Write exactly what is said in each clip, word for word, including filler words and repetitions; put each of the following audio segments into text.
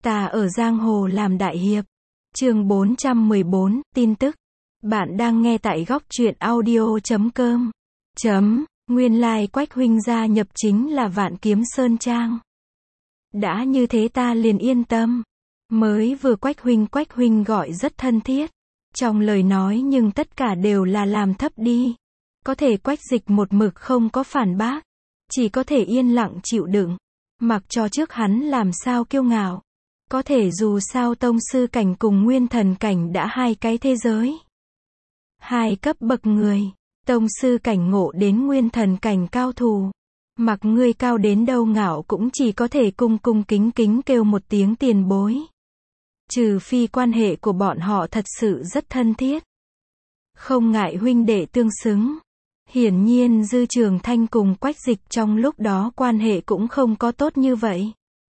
Ta ở giang hồ làm đại hiệp. Chương bốn trăm mười bốn, tin tức. Bạn đang nghe tại góc truyện audio chấm com. Chấm, nguyên lai like Quách huynh gia nhập chính là Vạn Kiếm Sơn Trang. Đã như thế ta liền yên tâm. Mới vừa Quách huynh Quách huynh gọi rất thân thiết. Trong lời nói nhưng tất cả đều là làm thấp đi. Có thể Quách Dịch một mực không có phản bác. Chỉ có thể yên lặng chịu đựng. Mặc cho trước hắn làm sao kiêu ngạo. Có thể dù sao tông sư cảnh cùng nguyên thần cảnh đã hai cái thế giới. Hai cấp bậc người. Tông sư cảnh ngộ đến nguyên thần cảnh cao thủ. Mặc ngươi cao đến đâu ngạo cũng chỉ có thể cung cung kính kính kêu một tiếng tiền bối. Trừ phi quan hệ của bọn họ thật sự rất thân thiết. Không ngại huynh đệ tương xứng. Hiển nhiên Dư Trường Thanh cùng Quách Dịch trong lúc đó quan hệ cũng không có tốt như vậy.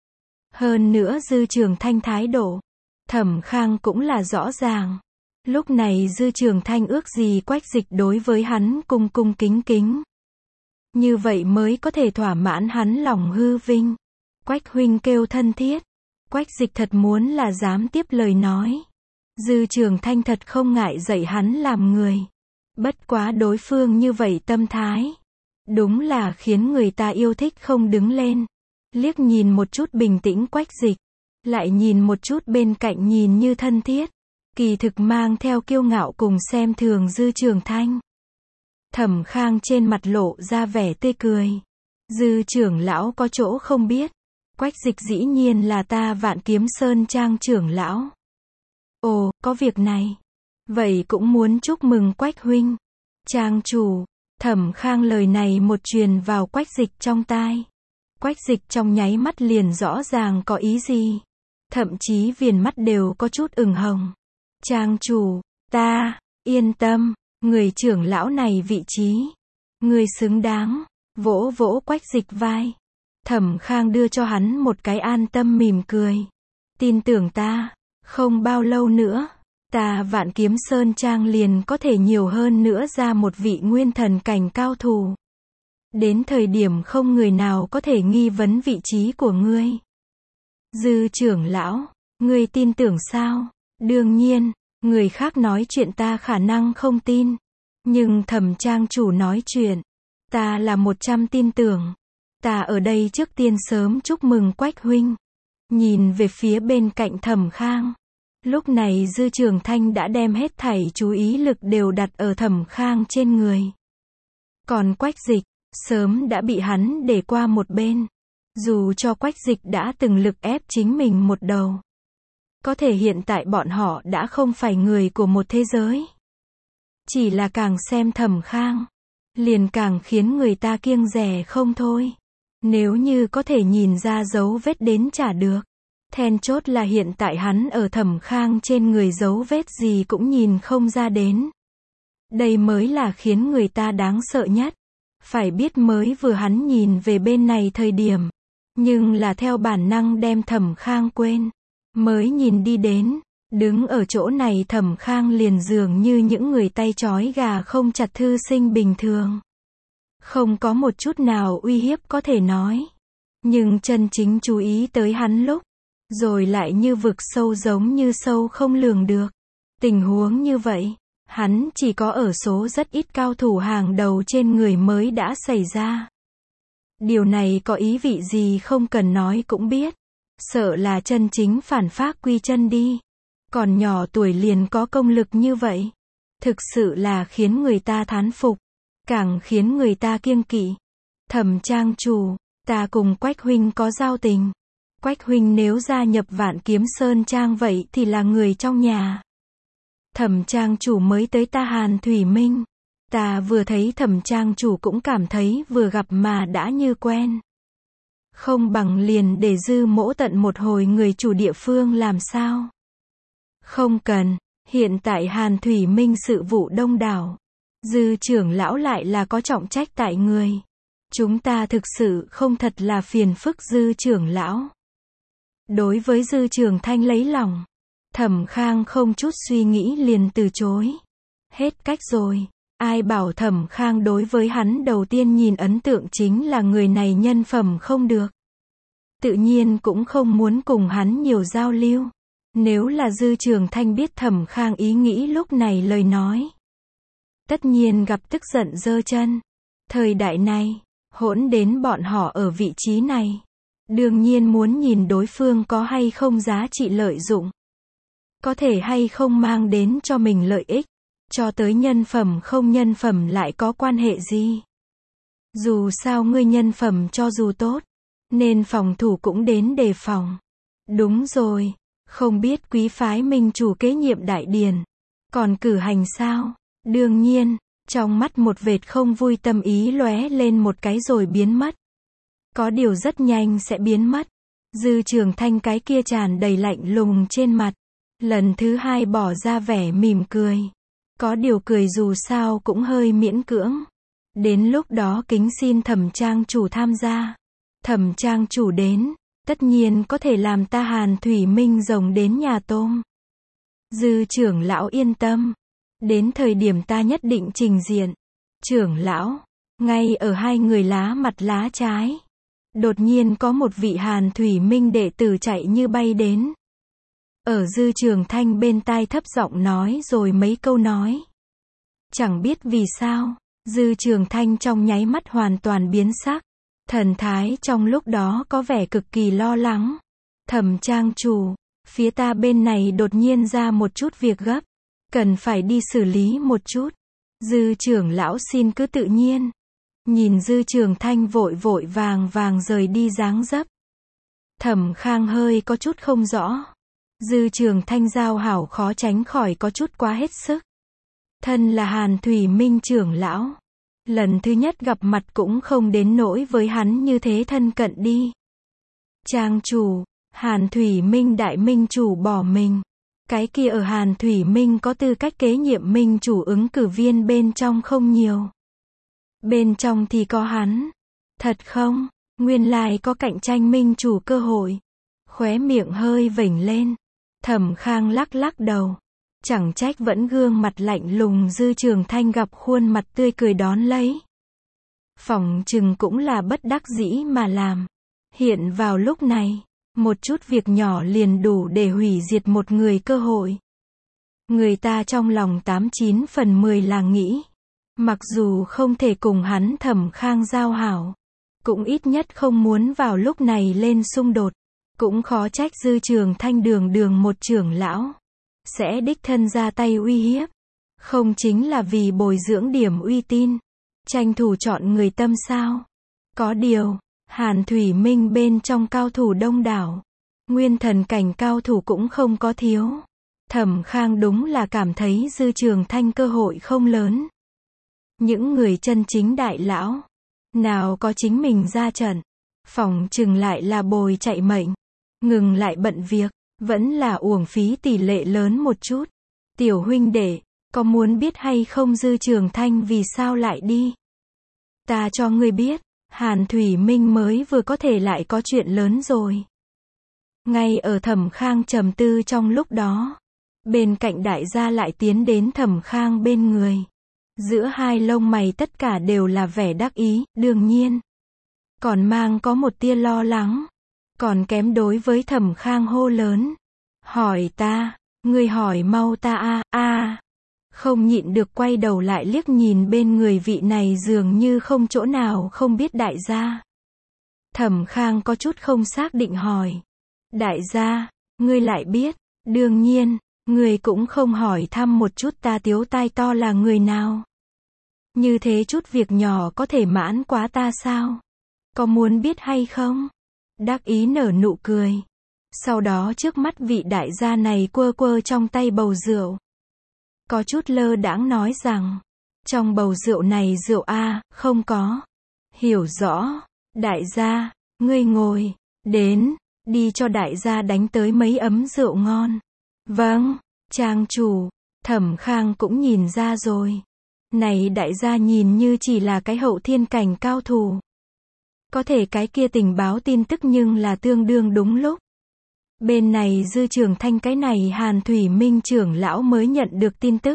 Hơn nữa Dư Trường Thanh thái độ, Thẩm Khang cũng là rõ ràng. Lúc này Dư Trường Thanh ước gì Quách Dịch đối với hắn cung cung kính kính. Như vậy mới có thể thỏa mãn hắn lòng hư vinh. Quách huynh kêu thân thiết. Quách Dịch thật muốn là dám tiếp lời nói. Dư Trường Thanh thật không ngại dạy hắn làm người. Bất quá đối phương như vậy tâm thái. Đúng là khiến người ta yêu thích không đứng lên. Liếc nhìn một chút bình tĩnh Quách Dịch. Lại nhìn một chút bên cạnh nhìn như thân thiết. Kỳ thực mang theo kiêu ngạo cùng xem thường Dư Trường Thanh. Thẩm Khang trên mặt lộ ra vẻ tươi cười. Dư trưởng lão có chỗ không biết. Quách Dịch dĩ nhiên là ta Vạn Kiếm Sơn Trang trưởng lão. Ồ, có việc này. Vậy cũng muốn chúc mừng Quách huynh. Trang chủ. Thẩm Khang lời này một truyền vào Quách Dịch trong tai. Quách Dịch trong nháy mắt liền rõ ràng có ý gì. Thậm chí viền mắt đều có chút ửng hồng. Trang chủ, ta, yên tâm, người trưởng lão này vị trí. Người xứng đáng. Vỗ vỗ Quách Dịch vai. Thẩm Khang đưa cho hắn một cái an tâm mỉm cười. Tin tưởng ta, không bao lâu nữa, ta Vạn Kiếm Sơn Trang liền có thể nhiều hơn nữa ra một vị nguyên thần cảnh cao thủ. Đến thời điểm không người nào có thể nghi vấn vị trí của ngươi. Dư trưởng lão, ngươi tin tưởng sao? Đương nhiên, người khác nói chuyện ta khả năng không tin. Nhưng Thẩm trang chủ nói chuyện, ta là một trăm tin tưởng. Ta ở đây trước tiên sớm chúc mừng Quách huynh. Nhìn về phía bên cạnh Thẩm Khang. Lúc này Dư Trường Thanh đã đem hết thảy chú ý lực đều đặt ở Thẩm Khang trên người. Còn Quách Dịch, sớm đã bị hắn để qua một bên. Dù cho Quách Dịch đã từng lực ép chính mình một đầu. Có thể hiện tại bọn họ đã không phải người của một thế giới. Chỉ là càng xem Thẩm Khang, liền càng khiến người ta kiêng dè không thôi. Nếu như có thể nhìn ra dấu vết đến chả được. Then chốt là hiện tại hắn ở Thẩm Khang trên người dấu vết gì cũng nhìn không ra đến. Đây mới là khiến người ta đáng sợ nhất. Phải biết mới vừa hắn nhìn về bên này thời điểm. Nhưng là theo bản năng đem Thẩm Khang quên. Mới nhìn đi đến. Đứng ở chỗ này Thẩm Khang liền dường như những người tay trói gà không chặt thư sinh bình thường. Không có một chút nào uy hiếp có thể nói. Nhưng chân chính chú ý tới hắn lúc. Rồi lại như vực sâu giống như sâu không lường được. Tình huống như vậy, hắn chỉ có ở số rất ít cao thủ hàng đầu trên người mới đã xảy ra. Điều này có ý vị gì không cần nói cũng biết. Sợ là chân chính phản phác quy chân đi. Còn nhỏ tuổi liền có công lực như vậy. Thực sự là khiến người ta thán phục. Càng khiến người ta kiêng kỵ. Thẩm trang chủ, ta cùng Quách huynh có giao tình. Quách huynh nếu gia nhập Vạn Kiếm Sơn Trang vậy thì là người trong nhà. Thẩm trang chủ mới tới ta Hàn Thủy Minh. Ta vừa thấy Thẩm trang chủ cũng cảm thấy vừa gặp mà đã như quen. Không bằng liền để Dư mỗ tận một hồi người chủ địa phương làm sao? Không cần, hiện tại Hàn Thủy Minh sự vụ đông đảo. Dư trưởng lão lại là có trọng trách tại người. Chúng ta thực sự không thật là phiền phức Dư trưởng lão. Đối với Dư Trường Thanh lấy lòng, Thẩm Khang không chút suy nghĩ liền từ chối. Hết cách rồi, ai bảo Thẩm Khang đối với hắn đầu tiên nhìn ấn tượng chính là người này nhân phẩm không được. tự nhiên cũng không muốn cùng hắn nhiều giao lưu. Nếu là Dư Trường Thanh biết Thẩm Khang ý nghĩ lúc này lời nói, tất nhiên gặp tức giận giơ chân. Thời đại này, hỗn đến bọn họ ở vị trí này, đương nhiên muốn nhìn đối phương có hay không giá trị lợi dụng, có thể hay không mang đến cho mình lợi ích, cho tới nhân phẩm không nhân phẩm lại có quan hệ gì. Dù sao ngươi nhân phẩm cho dù tốt, nên phòng thủ cũng đến đề phòng. Đúng rồi, không biết quý phái minh chủ kế nhiệm đại điền, còn cử hành sao? Đương nhiên, trong mắt một vệt không vui tâm ý lóe lên một cái rồi biến mất. Có điều rất nhanh sẽ biến mất. Dư Trường Thanh cái kia tràn đầy lạnh lùng trên mặt, lần thứ hai bỏ ra vẻ mỉm cười. Có điều cười dù sao cũng hơi miễn cưỡng. Đến lúc đó kính xin Thẩm trang chủ tham gia. Thẩm trang chủ đến, tất nhiên có thể làm ta Hàn Thủy Minh rồng đến nhà tôm. Dư trưởng lão yên tâm, đến thời điểm ta nhất định trình diện. Trưởng lão, ngay ở hai người lá mặt lá trái, đột nhiên có một vị Hàn Thủy Minh đệ tử chạy như bay đến. Ở Dư Trường Thanh bên tai thấp giọng nói rồi mấy câu nói. Chẳng biết vì sao, Dư Trường Thanh trong nháy mắt hoàn toàn biến sắc. Thần thái trong lúc đó có vẻ cực kỳ lo lắng. Thẩm trang chủ, phía ta bên này đột nhiên ra một chút việc gấp, cần phải đi xử lý một chút. Dư trưởng lão xin cứ tự nhiên. Nhìn Dư Trường Thanh vội vội vàng vàng rời đi dáng dấp, Thẩm Khang hơi có chút không rõ. Dư Trường Thanh giao hảo khó tránh khỏi có chút quá hết sức. Thân là Hàn Thủy Minh trưởng lão, lần thứ nhất gặp mặt cũng không đến nỗi với hắn như thế thân cận đi. Trang chủ, Hàn Thủy Minh đại minh chủ bỏ mình. Cái kia ở Hàn Thủy Minh có tư cách kế nhiệm minh chủ ứng cử viên bên trong không nhiều. Bên trong thì có hắn. Thật không? Nguyên lai có cạnh tranh minh chủ cơ hội. Khóe miệng hơi vểnh lên. Thẩm Khang lắc lắc đầu. Chẳng trách vẫn gương mặt lạnh lùng Dư Trường Thanh gặp khuôn mặt tươi cười đón lấy. Phỏng chừng cũng là bất đắc dĩ mà làm. Hiện vào lúc này, một chút việc nhỏ liền đủ để hủy diệt một người cơ hội. Người ta trong lòng tám chín phần mười là nghĩ, mặc dù không thể cùng hắn Thẩm Khang giao hảo, cũng ít nhất không muốn vào lúc này lên xung đột. Cũng khó trách Dư Trường Thanh đường đường một trưởng lão sẽ đích thân ra tay uy hiếp. Không chính là vì bồi dưỡng điểm uy tín, tranh thủ chọn người tâm sao? Có điều, Hàn Thủy Minh bên trong cao thủ đông đảo, nguyên thần cảnh cao thủ cũng không có thiếu. Thẩm Khang đúng là cảm thấy Dư Trường Thanh cơ hội không lớn. Những người chân chính đại lão, nào có chính mình ra trận, phỏng chừng lại là bồi chạy mệnh, ngừng lại bận việc, vẫn là uổng phí tỷ lệ lớn một chút. Tiểu huynh đệ, có muốn biết hay không Dư Trường Thanh vì sao lại đi? Ta cho ngươi biết, Hàn Thủy Minh mới vừa có thể lại có chuyện lớn rồi. Ngay ở Thẩm Khang trầm tư trong lúc đó, bên cạnh đại gia lại tiến đến Thẩm Khang bên người. Giữa hai lông mày tất cả đều là vẻ đắc ý, đương nhiên còn mang có một tia lo lắng. Còn kém đối với Thẩm Khang hô lớn. Hỏi ta, ngươi hỏi mau ta a a. Không nhịn được quay đầu lại liếc nhìn bên người vị này dường như không chỗ nào không biết đại gia. Thẩm Khang có chút không xác định hỏi. Đại gia, ngươi lại biết, đương nhiên, ngươi cũng không hỏi thăm một chút ta Tiếu Tai To là người nào. Như thế chút việc nhỏ có thể mãn quá ta sao? Có muốn biết hay không? Đắc ý nở nụ cười. Sau đó trước mắt vị đại gia này quơ quơ trong tay bầu rượu. Có chút lơ đãng nói rằng, trong bầu rượu này rượu a, không có. Hiểu rõ, đại gia, ngươi ngồi, đến, đi cho đại gia đánh tới mấy ấm rượu ngon. Vâng, trang chủ, Thẩm Khang cũng nhìn ra rồi. Này đại gia nhìn như chỉ là cái hậu thiên cảnh cao thủ. Có thể cái kia tình báo tin tức nhưng là tương đương đúng lúc. Bên này Dư Trường Thanh cái này Hàn Thủy Minh trưởng lão mới nhận được tin tức.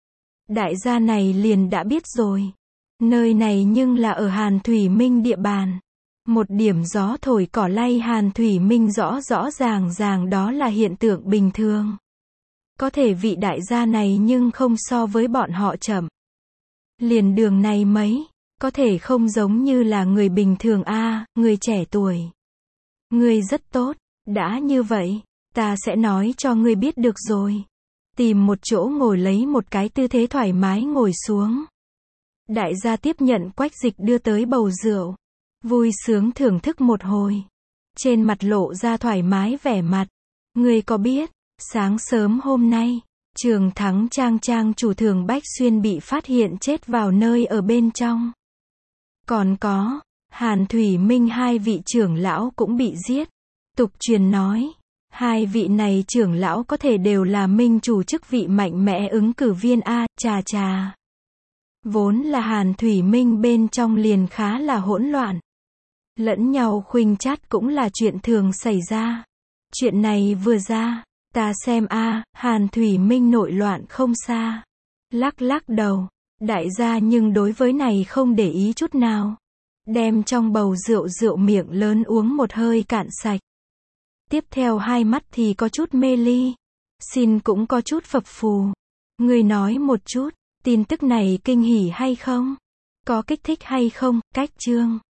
Đại gia này liền đã biết rồi. Nơi này nhưng là ở Hàn Thủy Minh địa bàn. Một điểm gió thổi cỏ lay Hàn Thủy Minh rõ rõ ràng ràng đó là hiện tượng bình thường. Có thể vị đại gia này nhưng không so với bọn họ chậm. Liền đường này mấy, có thể không giống như là người bình thường a, à, người trẻ tuổi. Ngươi rất tốt, đã như vậy, ta sẽ nói cho ngươi biết được rồi. Tìm một chỗ ngồi lấy một cái tư thế thoải mái ngồi xuống. Đại gia tiếp nhận Quách Dịch đưa tới bầu rượu. Vui sướng thưởng thức một hồi. Trên mặt lộ ra thoải mái vẻ mặt. Ngươi có biết, sáng sớm hôm nay, Trường Thắng Trang Trang chủ Thường Bách Xuyên bị phát hiện chết vào nơi ở bên trong. Còn có, Hàn Thủy Minh hai vị trưởng lão cũng bị giết. Tục truyền nói, hai vị này trưởng lão có thể đều là minh chủ chức vị mạnh mẽ ứng cử viên a, chà chà. Vốn là Hàn Thủy Minh bên trong liền khá là hỗn loạn. Lẫn nhau khuynh chát cũng là chuyện thường xảy ra. Chuyện này vừa ra, ta xem a, Hàn Thủy Minh nội loạn không xa. Lắc lắc đầu, đại gia nhưng đối với này không để ý chút nào. Đem trong bầu rượu rượu miệng lớn uống một hơi cạn sạch. Tiếp theo hai mắt thì có chút mê ly. Xin cũng có chút phập phù. Người nói một chút, tin tức này kinh hỉ hay không? Có kích thích hay không? Cách chương